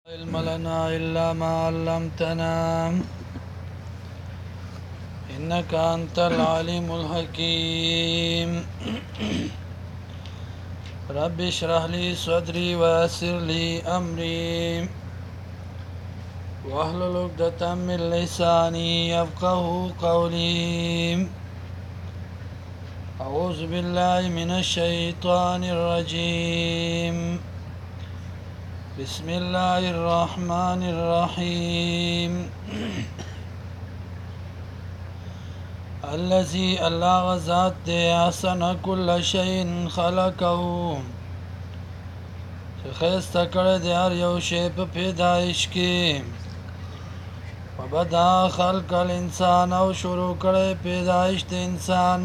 علم لنا إلا ما علمتنا إنك أنت العليم الحكيم رب اشرح لي صدري ويسر لي أمري واحلل عقدة من لساني يفقه قولي أعوذ بالله من الشيطان الرجيم بسم الله الرحمن الرحيم الذي الله ذات دے احسن كل شيء خلقه چې خیسته کړی دی هر یو شی په پیدایش کې وبدا خلق الانسان او شروع کړی پیدایش د انسان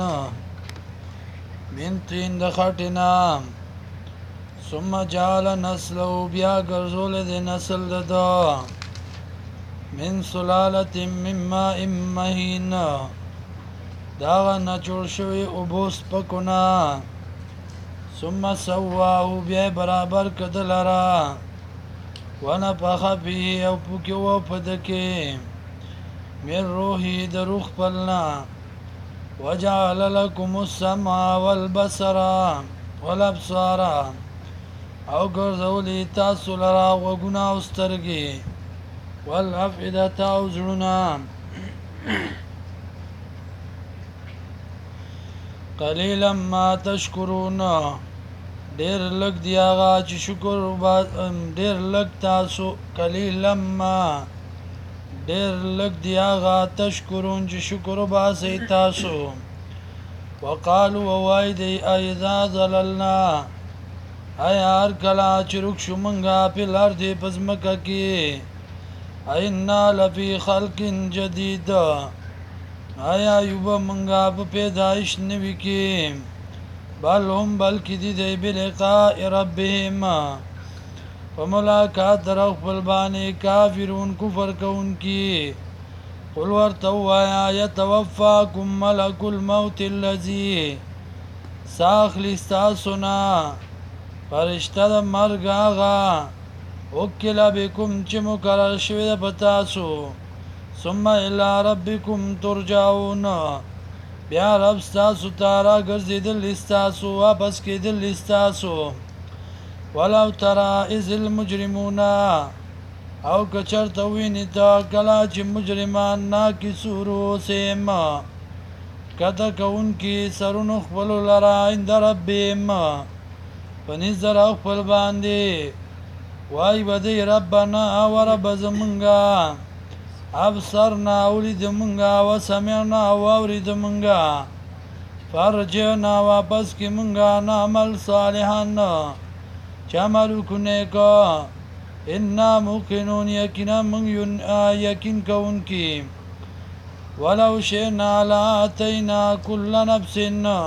من طین د خټینا ثم جعل نسله بیا ګرځول د نسل د من سلالة من ماء مهین داغه نه جوړ شوی اوبوس پکونه ثم سواه بیا برابر کدل را ونفخ فيه او پوکی و پدکی من روحی در روح پلنا وجعل لكم السمع والبصر والابصار او ګرځولی تاسو لرا وګونه او سترګې والافئدة او زړونه قلیلا ما تشکرون ډیر لږ دی هغه چې شکر ډیر لږ تاسو قلیلا ما ډیر لږ دی هغه تشکرون چې شکر وباسئ تاسو وقالوا وایدی اذا ضللنا ایا هر کله چې رک شو مونږه په لار دی پزمکه کې اینا لفی خلق جدید آیا یوبا منگا پا پیدایش نوی کی بل هم بلکی دی دی بلقاء ربهم و ملاقات در اخفل بانی کافرون کفر کون کی قل ورتو آیا یتوفاکم ملک الموت اللذی ساخلی استاسونا فرشتہ دا مرگ آغا وکلا بکم چی مقرر شوی دا پتاسو ثم الى ربكم ترجعون بیا رب ستاسو تارا گرزیدل استاسو واپس کیدل استاسو ولو ترى اذ المجرمون او کچرت ویني تا کلا چې مجرمان ناکسو روسیم کته کون کی سرونو خپل لرا عند ربهم پنځ در خپل باندې وای بده ربنا او رب زمونږه ابصرنا اولید منگا و سمعنا و اورید منگا فرجعنا واپس کی منگا نعمل صالحان چاملو کنے کا انا موقنون یقینا من یقین کون کی ولو شئنا لآتینا کل نفس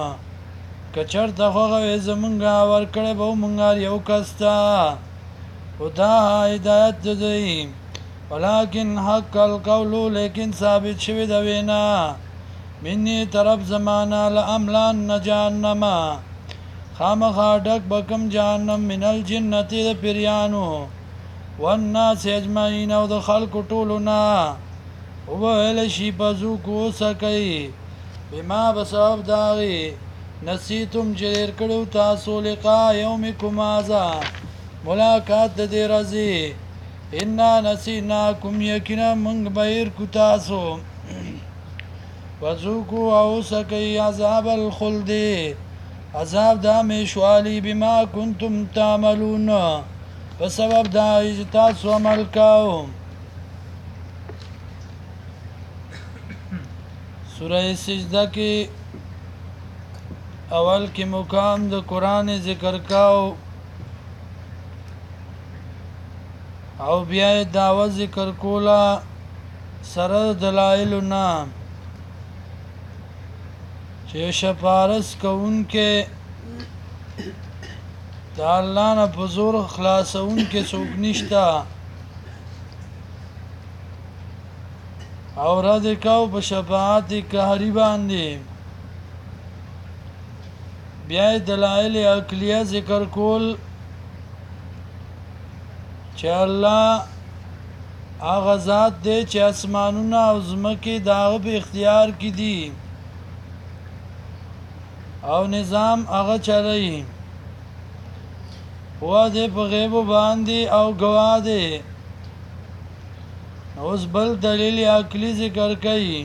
کچر تخوغ زمنگا ورکڑ بو منگا یو کستا خدا ہدایت دیم ولكن حق القول لیکن ثابت شوی د وینا منی طرف زمانہ لاملان جهنم خامخا ډک بکم جهنم من الجنت د پیرانو والناس اجمعین او د خلق ټولنا او ول شي بزو کو سکي بما بسبب داغي نسیتم جیر کړو تاسو لقاء یومکم هذا ملاقات د دې رزي انا نسیناکم یقینا منگ بیر کتاسو وذوقوا او سکی عذاب الخلد عذاب دا میشوالی بما کنتم تعملون بسبب دا اجتاسو عمل کاو سورہ سجدہ کی اول کی مقام دا قرآن ذکر کاو او بیا دعوه ذکر کولا سره دلایلنا چې شفارس کوونکې د الله نه په زور خلاصونکې څوک نشته او رد کو په شفاعت قهري باندې بیا دلایل عقلیه ذکر کول چې الله هغه ذات دی چې اسمانونه او ځمکې د هغه په اختیار کې دي او نظام هغه چلوي پوه دی په غیبو باندې او ګواه دی اوس بل دلیل عقلي ذکر کوي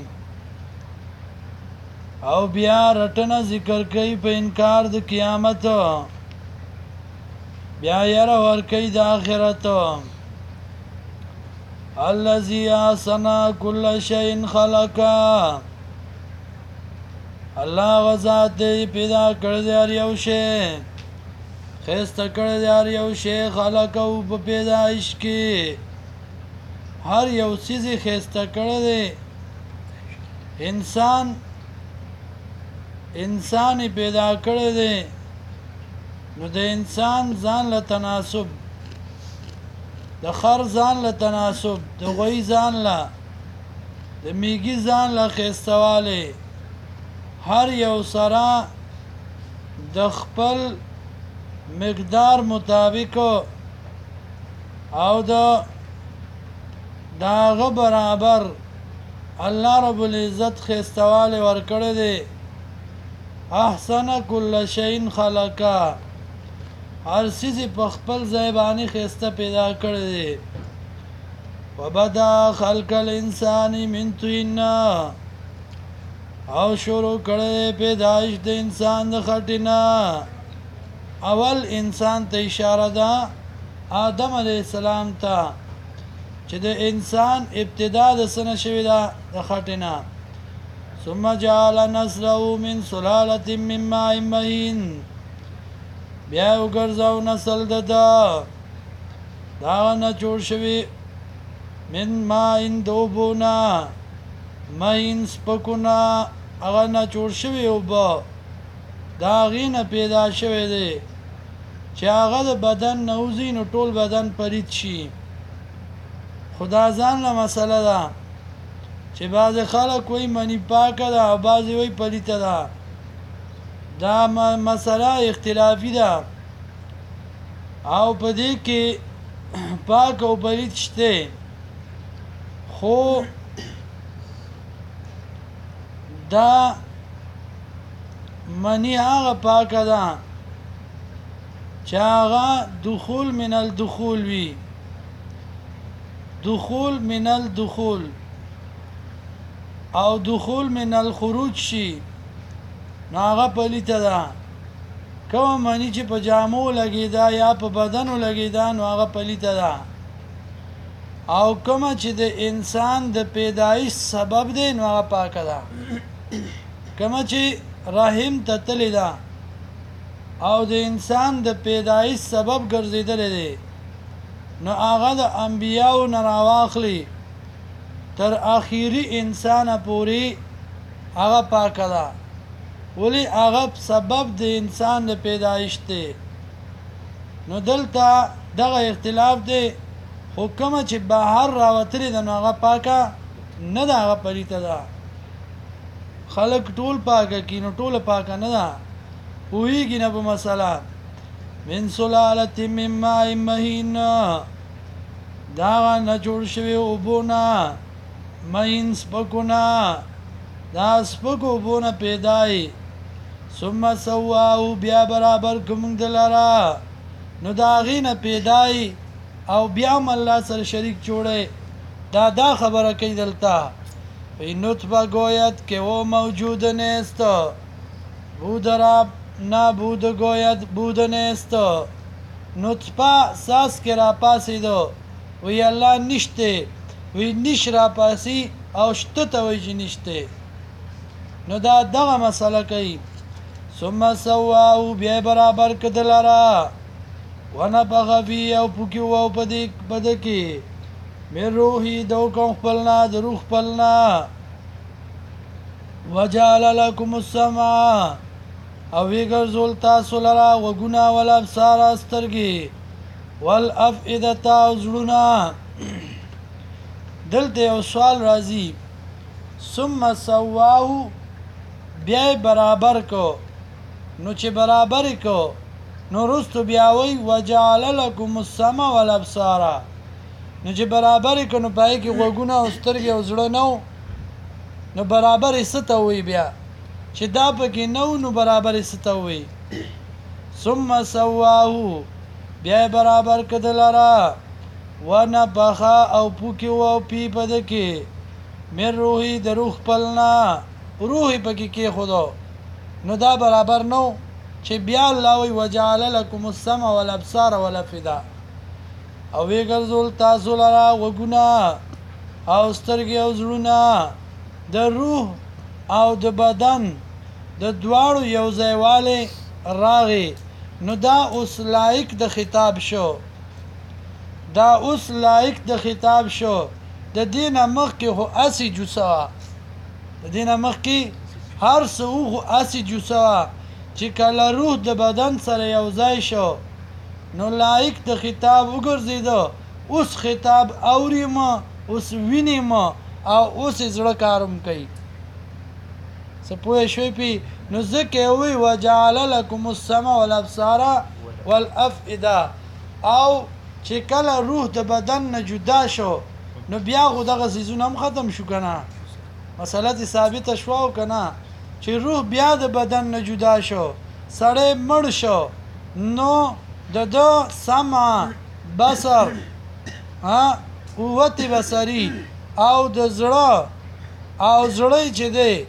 او بیا رټنه ذکر کوي په انکار د قیامت بیا یره ورکوي د آخرت الذي احسن كل شيء خلقا الله غزاد دی پیدا کړی دی هر یو شی خسته کړی دی هر یو شی خلق او په پیدایش کې هر یو څیز خسته کړی دی انسان پیدا کړی دی نو د انسان ځان له تناسب د خر ځان له تناسب د غوی ځان له د میږي ځان له خستواله هر یو سره د خپل مقدار مطابق او داغه برابر الله رب العزت خستواله ورکړی دی احسن کل شیء خلقا هر چیز په خپل ځای باندې خسته پیدا کړی دی وبدا خلق الانسان من طين او شروع کړی پیدایش د انسان د خټینا اول انسان ته اشاره ده آدم علیه السلام ته چې د انسان ابتدا د سنه شوی ده د خټینا ثم جعل نسله من سلاله من ماء مهين بیا وګرځاو نسل دا نه جوړ شوی من ماء دوبونا مهین سپکونا هغه نه جوړ شوی اوبه دا غینه پیدا شوی دی چې هغه د بدن نوزي نو ټول بدن پرید شي خدا ځان له مسله ده چې بعض خلک وایي منی پاکه ده او بعض وایي پلیته ده دا مسله اختلافي ده او په دې کې پاک او پلیت شته خو دا منی هغه پاکه ده چې هغه دخول من الدخول وي دخول من الدخول او دخول من الخروج شي نو هغه پلیته ده کوم معنی چې په جامو لګیدا یا په بدنو لګیدا نو هغه پلیته ده او کوم چې د انسان د پیدایش سبب دی نو هغه پاکه ده کوم چې رحم ته تللی ده او د انسان د پیدایش سبب ګرځیدل دی نو هغه د انبیاو نه راواخلي تر اخیری انسان پوری هغه پاکه ده ولی هغه سبب د انسان د پیدایش دی نو دلته دغه اختلاف دی حکم چې بهر راوتلی د هغه پاکه نه ده هغه پلیته ده خلق ټول پاکه کینو ټول پاکه نه ده پوهیږي نه په مسله من سلاله من ماء مهین دا نه جوړ شوی اوبونه مهین سپکونه دا سپکو اوبونه پیدای ثم سواه بیا برابر کوم دلاره نو دا غینه پیدای او بیا الله سره شریک جوړه دا خبره کوي دلته این نطفه گوید که او موجود نیست بود رب نبود گوید بود نیست نطفه ساس که را پاسیدو وی الله نشته وی نش را پاسی او شته ته وی چې نشته نو دا دغه مسله کوي ثم سواه بیا برابر کدلاره ونفخ فيه او پوکی او پدکی من روحی دو کوم خپلنا د روح خپلنا وجعل لكم السماء او ویګرزول تاسو لرا وګنا ول ابصار استرګي والافئده او زړونه دلته یو سوال راځي ثم سواه بیا برابر کو نو چې برابر کو نو رستو بیا وی وجعل لکم السمع والابصار نو چې برابر یې کنو پای کې غوږونه او سترګې او زړه نو نو برابر یې څه ته وی بیا چې دا پکې نو نو برابر یې څه ته وی ثم سواه بیا برابر کړه لرا ونفخ او پوکي او پی پد کې مې روحي د روح پلنا روحي پکې کې خدا نو دا برابر نو چې بیا الله وی وجعل لكم السمع والابصار والافئده او وی ګرځول تاسو لرا وګونه او سترګې او زړونه د روح او د بدن د دواړو یو ځایواله راغی نو دا اوس لایق د خطاب شو دا اوس لایق د خطاب شو د دینه مخکې هو اسی جوسا د دینه مخکې هر څه هو اسی جوسا چې کله روح د بدن سره یو ځای شو نو لایق د خطاب وګرځیدو اوس خطاب اوریم اوس وینیم او اوس زړه کارم کوي سپوږ شوي پی نو ځکه وی وجعل لكم السمع والابصار والافئده او چې کله روح د بدن نه جدا شو نو بیا خو دغه سيزونه هم ختم شو کنه مسله ثابت شو کنه چې روح بیا د بدن نه جدا شو سړی مړ شو نو د سمع بصر قوت بصری او د زړه او زړه چې دی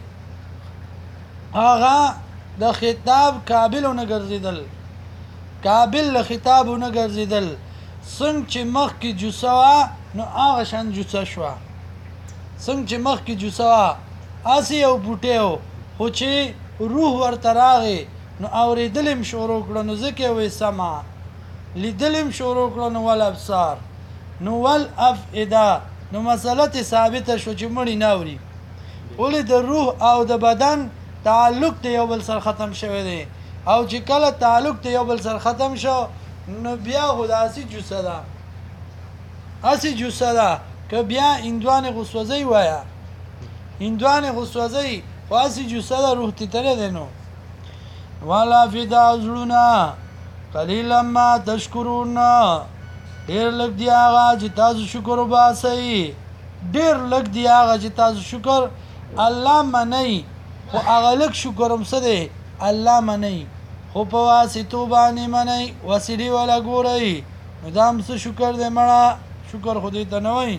هغه د خطاب قابل نه ګرځیدل قابل له خطاب نه ګرځیدل څنګه چې مخ کې جوسوا نو هغه شان جوسه شو څنګه چې مخ کې جوسوا اسی او بوټیو خو چې روح ورته راغی نو اورېدلم شروع کړو نو ځکه وې سما لیدلم شروع کړو نو ول ابصار نو ول افئده نو مسله ثابته شو چې مړی ناوري ولې د روح او د بدن تعلق ته یو بل سره ختم شوی دی او چې کله تعلق ته یو بل سره ختم شو نو بیا خداسي جوسه ده اسی جوسه ده که بیا اندوان غسوزی وایا اندوان غسوزی خاصی جوسه ده روح تیتره ده نو والا فدا زړونه قلیلا ما تشکرون ډیر لږ دی هغه چې تاسو شکر وباسئ ډیر لږ دی هغه چې تاسو شکر الله منئ خو هغه لږ شکر هم څه دی الله منئ خو په واسطو باندې منئ وسیلې ولا ګورئ نو دا هم څه شکر دی مړه شکر خو دې ته نه وایي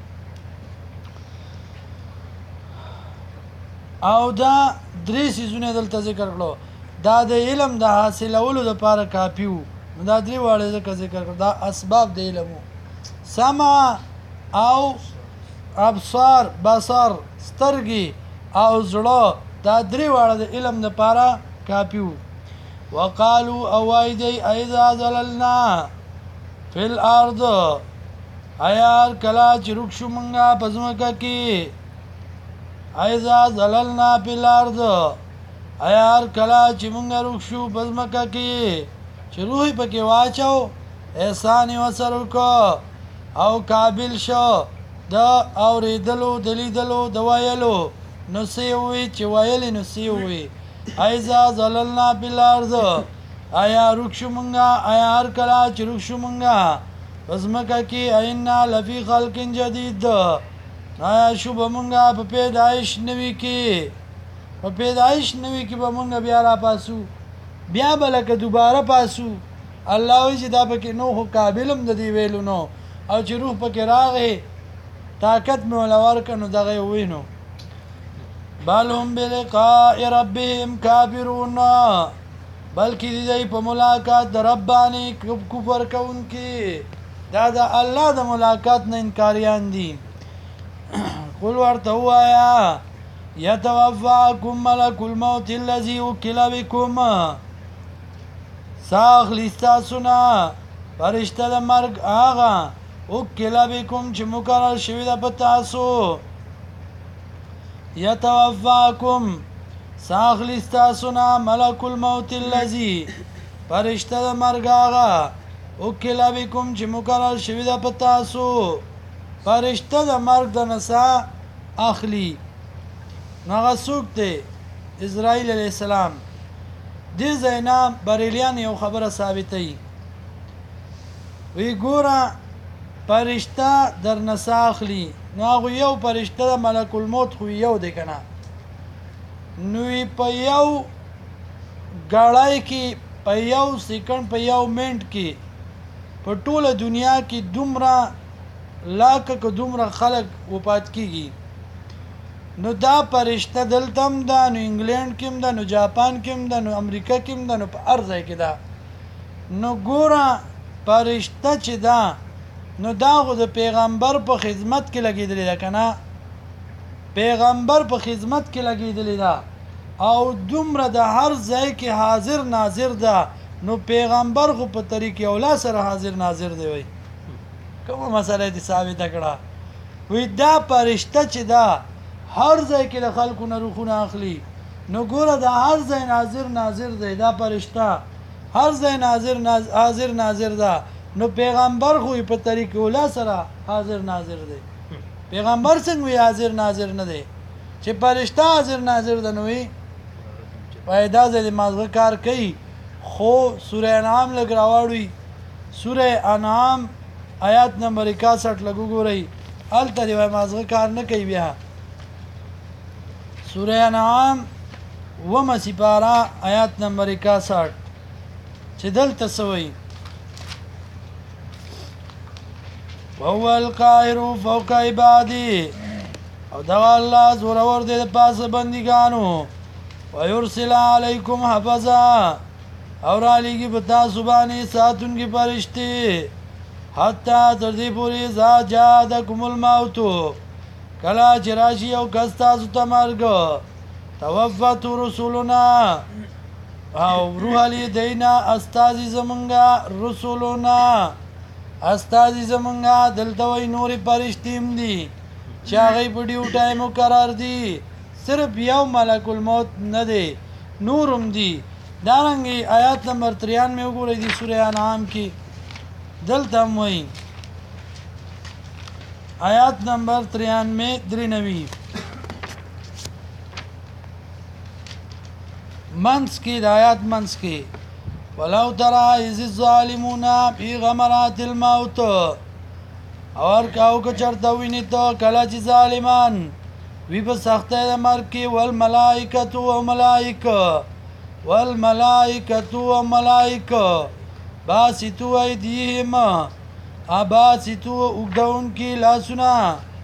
او دا درې څیزونه دلته ذکر کړو دا د علم د حاصلولو لپاره کافي وو دا درې واړه ځکه ذکر کړو دا اسباب د علم سمع او ابصار بصر سترګې او زړه دا درې واړه د علم لپاره کافي وو وقالو اوایدی اذا ذللنا فی الارض ایار کلا چې رک شو مونږه په ځمکه کې ایذا ذللنا فی الارض ایار کلا چې مونږه رک شو په ځمکه کې چې روح پکې واچو احسان یې وسره وکړو او قابل شو د اورېدلو د لیدلو د ویلو نو څه وی چې ویلې نو څه وی ایذا ذللنا فی الارض ایا رک شو مونږه ایا هر کلا چې رک شو مونږه پزمکه کې اینا لفی خلق جدید آیا شو بمونږه په پیدایش نوی کې په پیدایش نوی کې بمونږه بیا را پاسو بیا بلکه دوباره پاسو الله وی چې دا پکې نو خو قابلم د دی ویلو نو او چې روح پکې راغی طاقت مې ولور کنو دغه وینو بل هم بلقاء ربهم کافرون بلکې دې په ملاقات د رب باندې کفر کوونکي دا د الله د ملاقات نه انکاریان دي قل ورته وایا یتوفاکم ملک الموت الذی وکل بکم ساخلی ستاسونا فرشته د مرګ هغه وکل بکم چې مقرر شوی ده په تاسو یتوفاکم ساخلی ستاسونا ملک الموت الذی فرشته د مرګ هغه وکل بکم چې مقرر شوی ده په تاسو فرشته د مرګ د نسا اخلی نغه څوک دی اسرائیل علیہ السلام دې ځای نه بریلیان یو خبره ثابتوي وی ګوره فرشته در نساخلی نو هغه یو فرشته د ملک الموت خو یو دی که نه نو په یو ګړی کې په یو سیکنډ په یو منټ کې په ټوله دنیا کې دومره لاکه که دومره خلک وفات کیږي نو دا فرشته دلته هم ده نو انګلینډ کې هم ده نو جاپان کې هم ده نو امریکا کې هم ده نو په هر ځای کې ده نو ګوره فرشته چې ده نو دا خو د پیغمبر په خدمت کې لګېدلې ده که نه پیغمبر په خدمت کې لګېدلې ده او دومره د هر ځای کې حاضر ناظر ده نو پیغمبر خو په طریق اولا سره حاضر ناظر دی وای کومه مسله دې ثابته کړه وی دا فرشته چې ده هر ځای کې د خلکو نه روحونه اخلي نو ګوره د هر ځای ناظر دی دا فرشته هر ځای حاضر ناظر ده نو پیغمبر خو په طریق اولا سره حاضر ناظر دی پیغمبر څنګه وی حاضر ناظر نه دی چې فرشته حاضر ناظر ده نو وی پیدا ځای مازغه کار کوي خو سوره انعام لګ راوړی سوره انعام آیات نمبر 61 لګو ګورئ هلته دی مازغه کار نه کوي بیا سوره انعام ومه سپاره آیات نمبر 61 چې دلته سوی وهو القاهر فوق عباده او دغه الله زورور دی د پاسه بندګانو ويرسل علیکم حفظا او را لیگی بتا سبانی ساتونکی فرشتی حتی تر دی پوری ذا جادکم الموتو کلا چراشی او کستاسو تمرگ توفت رسولنا او روح علی دینا استازی زمنگا رسولنا استازی زمنگا دلتوی نوری فرشتیم دی چاگئی پڑیو ٹائمو قرار دی صرف یو ملک الموت نه دی نورم دی دارنګي آیات نمبر 93 وګورئ د سوره انعام کې دلته موي آیات نمبر 93 منس کې د آیات منس کې ولو ترى اذ الظالمون في غمرات الموت اور کاو کو چرته ویني ته کله چې ظالمان وی په سخته د مرګ کې والملائکه والملائکه باسطو ایدیهم باسطو اگدون کی لاسونا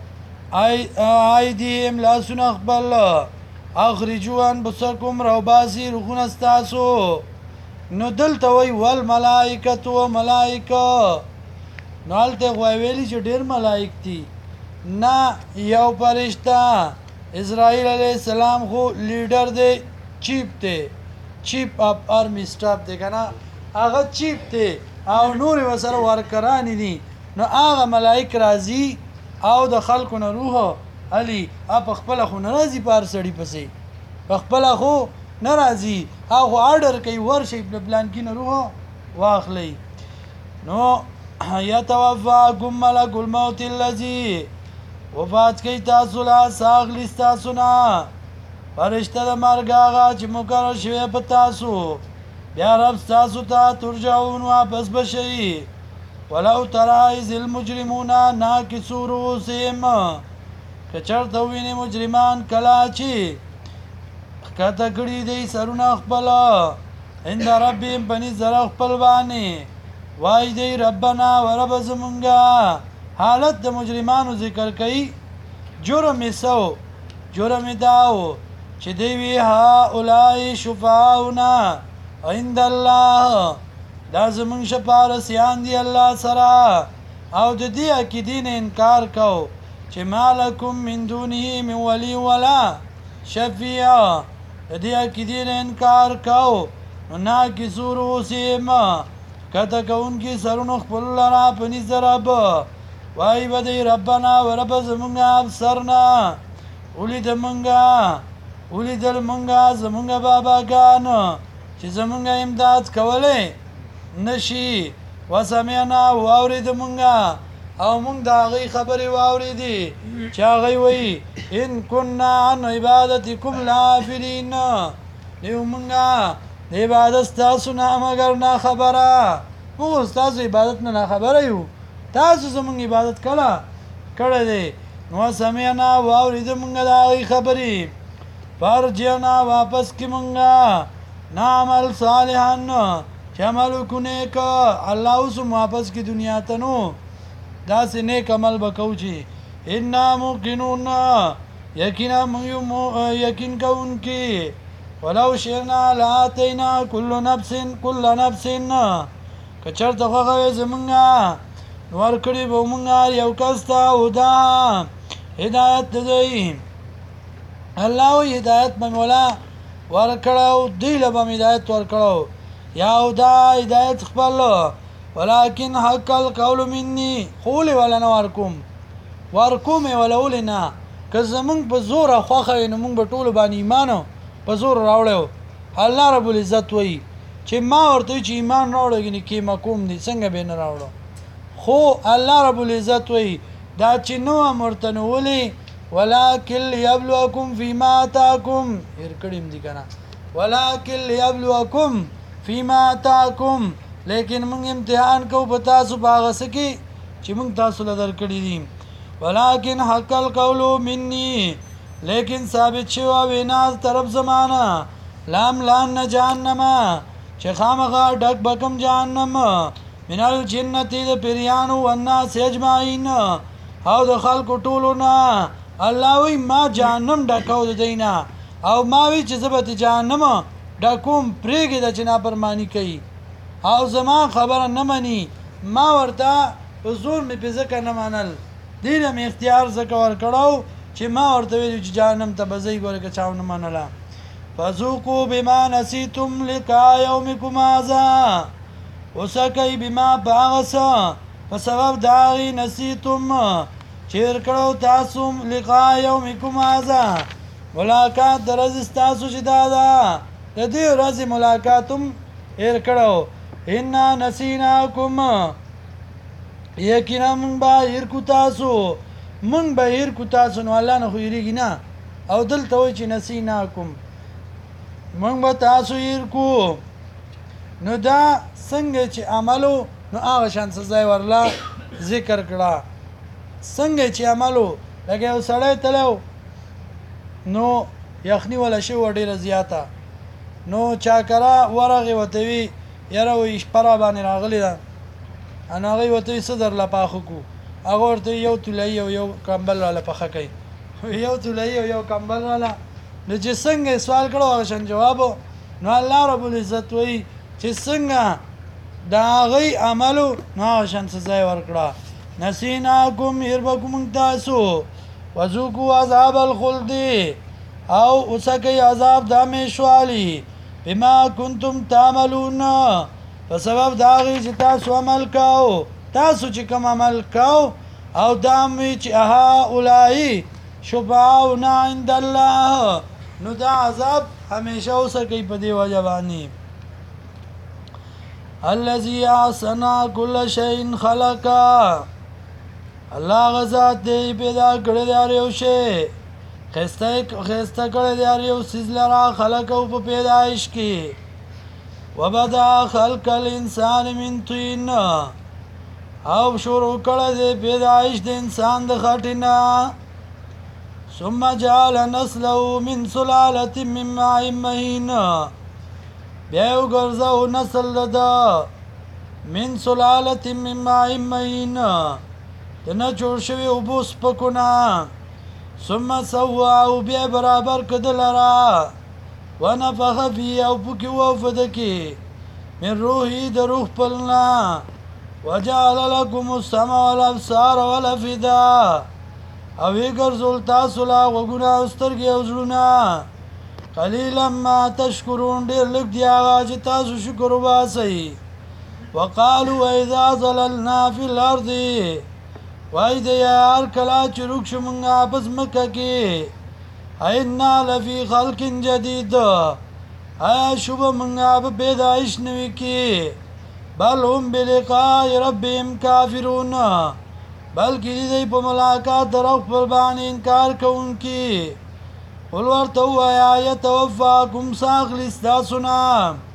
ایدیهم لاسونا اخبال اخرجو انفسکم رو باسی رخون استاسو نو دلتا وی والملائکه ملائکه نو حالتا خواهی ویلی چه دیر ملائک تی نا یو پرشتا اسرائیل علیہ السلام خو لیڈر دے چیپ تے چیف اف آرمی سټاف دی کنه هغه چیف دی او نور وسره ورکرانی دي نو هغه ملائک راځي او د خلکو نه روح علي اپ خپل خو ناراضي پار سړی پسې خپل خو ناراضي هغه آرډر کوي ورشي په پلان کې نه روح واخلي نو يتوفاكم ملك الموت الذي وفات کوي تاسو لا ساغلی تاسو نه فرشته د مرګ هغه چې مقرر شوی په تاسو بیا رب تاسو ته ترجعون واپس بشئ ولو ترى اذ المجرمون ناكسوا رؤوسهم که چېرته ووینې مجرمان کله چې ښکته کړي دی سرونه خپل عند ربهم په نزد رب خپل باندې وایي دی ربنا ورب زمونږه حالت د مجرمانو ذکر کوي جرم یې څه جرم یې دا و چې دی وی هؤلاء شفاعنا عند الله دا زمونږ شفارسیان دي الله سره او د دې عقیدې نه انکار کو چې مالکم من دونه من ولی ولا شفیع د دې عقیدې نه انکار کو نو ناکسو رؤوسهم کته کوونکي سرونه خپل لرا په نزد رب وایي به دی ربنا ورب زمونږ ابصرنا ولید منګه زمونږ باباګان چې زمونږ امداد کولی نشي وسمعنا واورید مونږه او مونږ د هغې خبرې واورېدې چې هغې وایي ان كنا عن عبادتکم لغافلین دیو مونږه د عبادت ستاسو نه مګر ناخبره موږ ستاسو عبادت نه ناخبره یو تاسو زموږ عبادت کله کړی دی نو سمعنا واورېده موږ د هغې خبرې فرجعنا واپس کې موږ نعمل صالحا چې عمل وکړو نیک الله اوس هم واپس کې دنیا ته نو داسې نیک عمل به کوو چې انا موقنون یقینا موږ یقین کوونکي ولو شئنا لآتینا کل نفس که چېرته خوښه وي زموږ نو ورکړي به موږ هر یو کس ته هدا هدایت د دوی الله وایي هدایت به مې ولا ورکړی دوی له به مې هدایت ورکړی یا هدا هدایت خپل ولکن حق القول مني خو ولې ولا نه ورکوم یې ولا ولې نه که زموږ په زوره خوښه وي نو موږ به ټولو باندې ایمان په زور راوړی الله رب العزت وایي چې ما ورته وایي چې ایمان راوړی ګنې کیمه کوم دی څنګه به یې نه راوړو خو الله رب العزت وایي دا چې نه وم ورته نو ولې ولکن لیبلوکم فیما آتاکم هېر کړي م دي که نه ولکن لیبلوکم فیما آتاکم لیکن موږ امتحان کوو په تاسو په هغه څه کې چې موږ تاسو له درکړي دي ولکن حق القول مني لیکن ثابت شوه وینا طرف زمانه لاملأن جهنم چې خامخا ډک بکم جهنم من الجنة د پیریانو والناس اجمعین او د خلکو ټولو نه الله وایي ما جهنم ډکو د دوی نه او ما وی چې زه به د جهنم ډکوم پرېږده چې نافرماني کوي او زما خبره نه مني ما ورته په زور مې پې ځکه نه منل دې له مې اختیار ځکه ورکړو چې ما ورته ویلو چې جهنم ته به ځئ ګوره که چا ونه منله فذوقوا بما نسیتم لقاء یومکم هذا وسکئ بما په هغه څه په سبب د هغې نسیتم چې هېر کړو تاسو لقاء یومکم هذا ملاقات د ورځې ستاسو چې دا ده د دې ورځې ملاقات هم هېر کړو انا نسیناکم یقینا موږ به هېر کړو تاسو موږ به هېر کړو تاسو نو الله نه خو هېرېږي نه او دلته وایي چې نسیناکم موږ به تاسو هېر کړو نو دا څنګه چې عملو نو هغه شان سزا یې ورله ذکر کړه څنګه چې عملو لکه یو سړی تللی نو یخني وله شوې وه ډېره زیاته نو چاکره ورغې ورته وي یاره وایي شپه را باندې راغلې ده نو هغوی ورته وي څه درله پاخه کړو هغه ورته یو تولایي او یو کمبل راله پخه کوي یو تولایي او یو کمبل راله نو چې څنګه یې سوال کړو هغه شان جواب نو الله رب العزت وایي چې څنګه د هغوی عملو نو هغه شان سزا یې ورکړه نسیناکم هېر به کړو موږ تاسو وذوقوا عذاب الخلد او وڅکئ عذاب د همیشوالي بما کنتم تعملون په سبب د هغې چې تاسو عمل کوو تاسو چې کوم عمل کوو او دا هم وي چې هؤلاء شفعاؤنا عند الله نو دا عذاب همیشه وڅکئ په دې وجه باندې الذي احسن كل شيء خلقا الله غزاد دی پیدا کړی دی هر یو شی ښایسته کړی دی هر یو څیز لره خلق او په پیدایش کې وبدا خلق الانسان من طین او شروع کړی دی پیدایش د انسان د خټې نه ثم جعل نسله من سلالة من ماء مهین بیا یې وګرځو نسل ده من سلالة من ماء مهین د نه جوړ شوي اوبو سپکو نه ثم سواه بیا برابر کړه ده لره ونفخ فیه او پکې ووفده کې من روحي د روح خپل نه وجعل لکم السمع والابصار والافئده او یې ګرځول تاسو له غوږونه او سترګې او زړونه قلیلا ما تشکرون ډېر لږ دی هغه چې تاسو شکر وباسئ وقالوا واذا ضللنا فی الارض وای دی هر کله چې روږ شو موږ په ځمکه کې اینا لفی خلق جدید آیا شوبه موږ په پیدایش نوي کې بل هم بلقاء ربهم کافرون بلکې دی په ملاقات د رب خپل باندې انکار کوونکي قل ورته ووایه یتوفاکم ساخلي ستاسو نه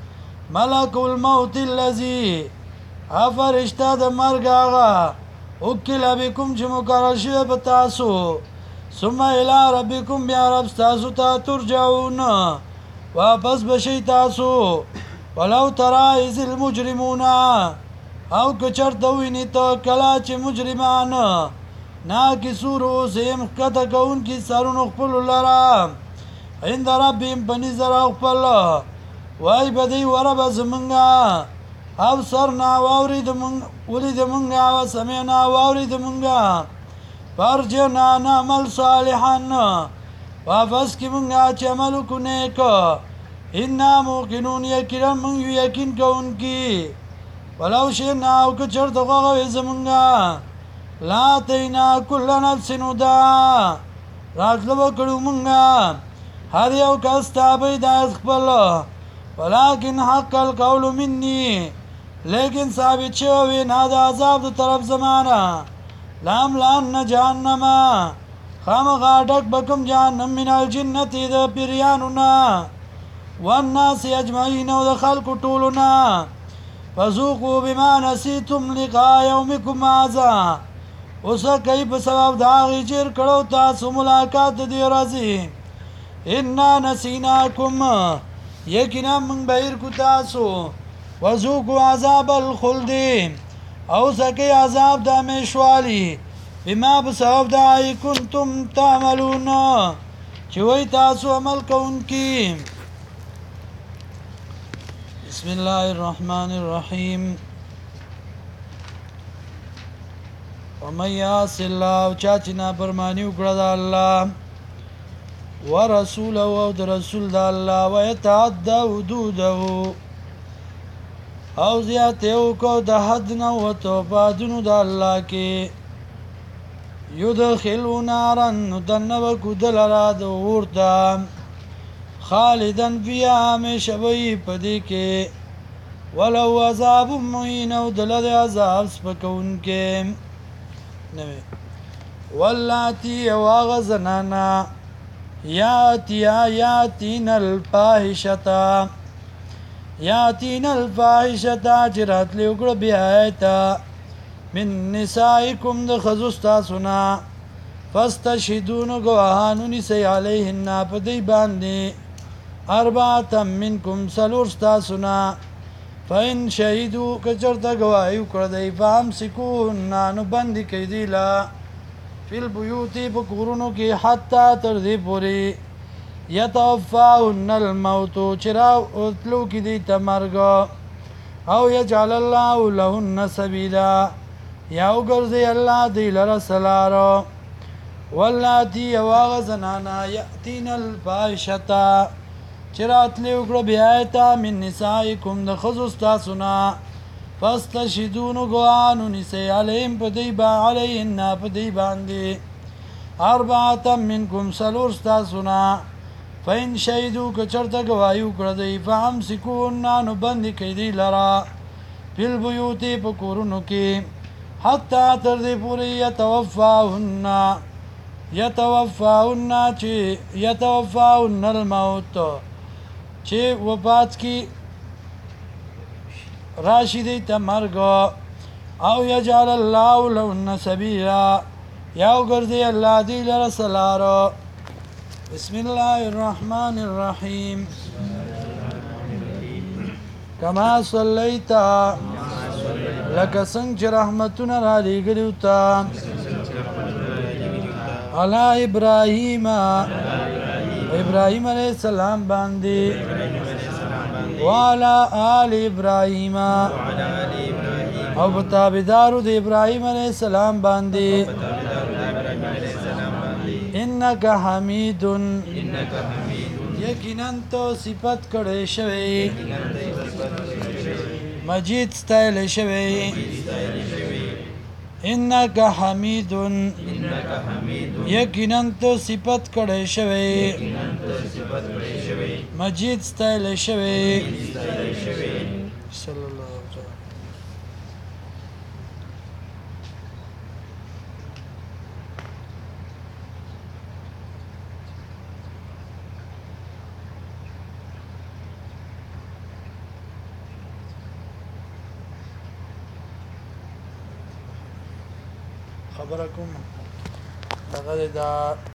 ملک الموت الذي فرشتہ د مرګ هغه وکل بكم چې مقرر شوی په تاسو ثم الى ربكم بیا رب تاسو ته ترجعون واپس بشي تاسو ولو ترى اذ المجرمون او که چرته ویني ته کله چې مجرمان ناکسو رؤوسهم ښکته کوونکي سرونو خپلو لره عند ربهم په نظر خپل وای به دی وربه زمونږه ابصرنا ولید مونږه وسمعنا واورید مونږه فرجعنا نعمل صالحا واپس کی مونږه چې عمل وکړو نیک انا موقنون یقینا مونږ یقین کوونکي ولو شئنا او که چېرته خوښه وي زمونږه لاتینا کل نفس هداها راتله به کړو مونږه هر یو کس ته به هدایت خپل ولکن حق القول مني لیکن ثابت شوی وینا د عذاب د طرف زمانه لاملأن جهنم خامخا ډک به کوم جهنم من الجنة د پیریانو نه والناس اجمعین او د خلکو ټولو نه فذوقوا بما نسیتم لقاء یومکم هذا اوسه کوي په سبب د هغې چې هېر کړو تاسو ملاقات د دې ورځې انا نسیناکم یقینا موږ به هېر کړو تاسو وذوقوا عذاب الخلد او سکی عذاب د همیشوالي بما په سبب د هغې کنتم تعملون چې وایي تاسو عمل کوونکي بسم الله الرحمن الرحیم ومن یعص الله او چا چې نافرماني وکړه د الله ورسوله او د رسول د الله ویتعدى حدوده او زیاتې وکړو د حد نه وتو په حدونو د الله کې یدخلو نارا نو دننه به کودو لره د اور ته خالدن فیها همیشه به وي په دې کې ولو عذاب مهین او دله د عذاب سپکوونکی واللاتی او هغه زنانه یاتین الفاحشة چې راتلې وکړه بیا من نسائکم د ښځو ستاسو نه فاستشهدون ګواهانو نیسئ علیهن په دوی باندې اربعة منکم څلور ستاسو نه فإن شهدوا که چېرته ګواهي وکړه دی فامسکوهن نو بندي کړئ دوی له فی البیوت په کورونو کې حتی تر دې پورې یتوفاهن الموت چې راتلو کې دوی ته مرګ او یجعل الله لهن سبیلا یا وګرځي الله دوی لره سلاره واللاتی او هغه زنانه یأتین الفاحشة چې راتلې وکړه بیا من نسائکم د ښځو ستاسو نه فاستشهدون ګواهانو نیسئ علیهن په دوی باندې اربعة منکم څلور ستاسو نه فإن شهدوا که چېرته ګواهي وکړه دوی فامسکوهن نو بندي کړئ دوی لره فی البیوت په کورونو کې حتی تر دې پورې یتوفاهن الموت چې وفات کی راشي دی ته مرګ او یجعل الله لهن سبیلا یا وګرځي الله دوی لره سلاره بسم الله الرحمن الرحیم کما صلیت لکه څنګه چې رحمتونه را لېږلي ته علی ابراهیم علیه السلام باندې وعلى آل ابراهیم او په تابعدارو د ابراهیم علیه السلام باندې انک حمید یقینا تو صفت کړی شوی مجید ستایل شوی انک حمید یقینا تو صفت کړی شوی مجید ستایل شوی صلی الله علیه وسلم خبره کوم دغه دا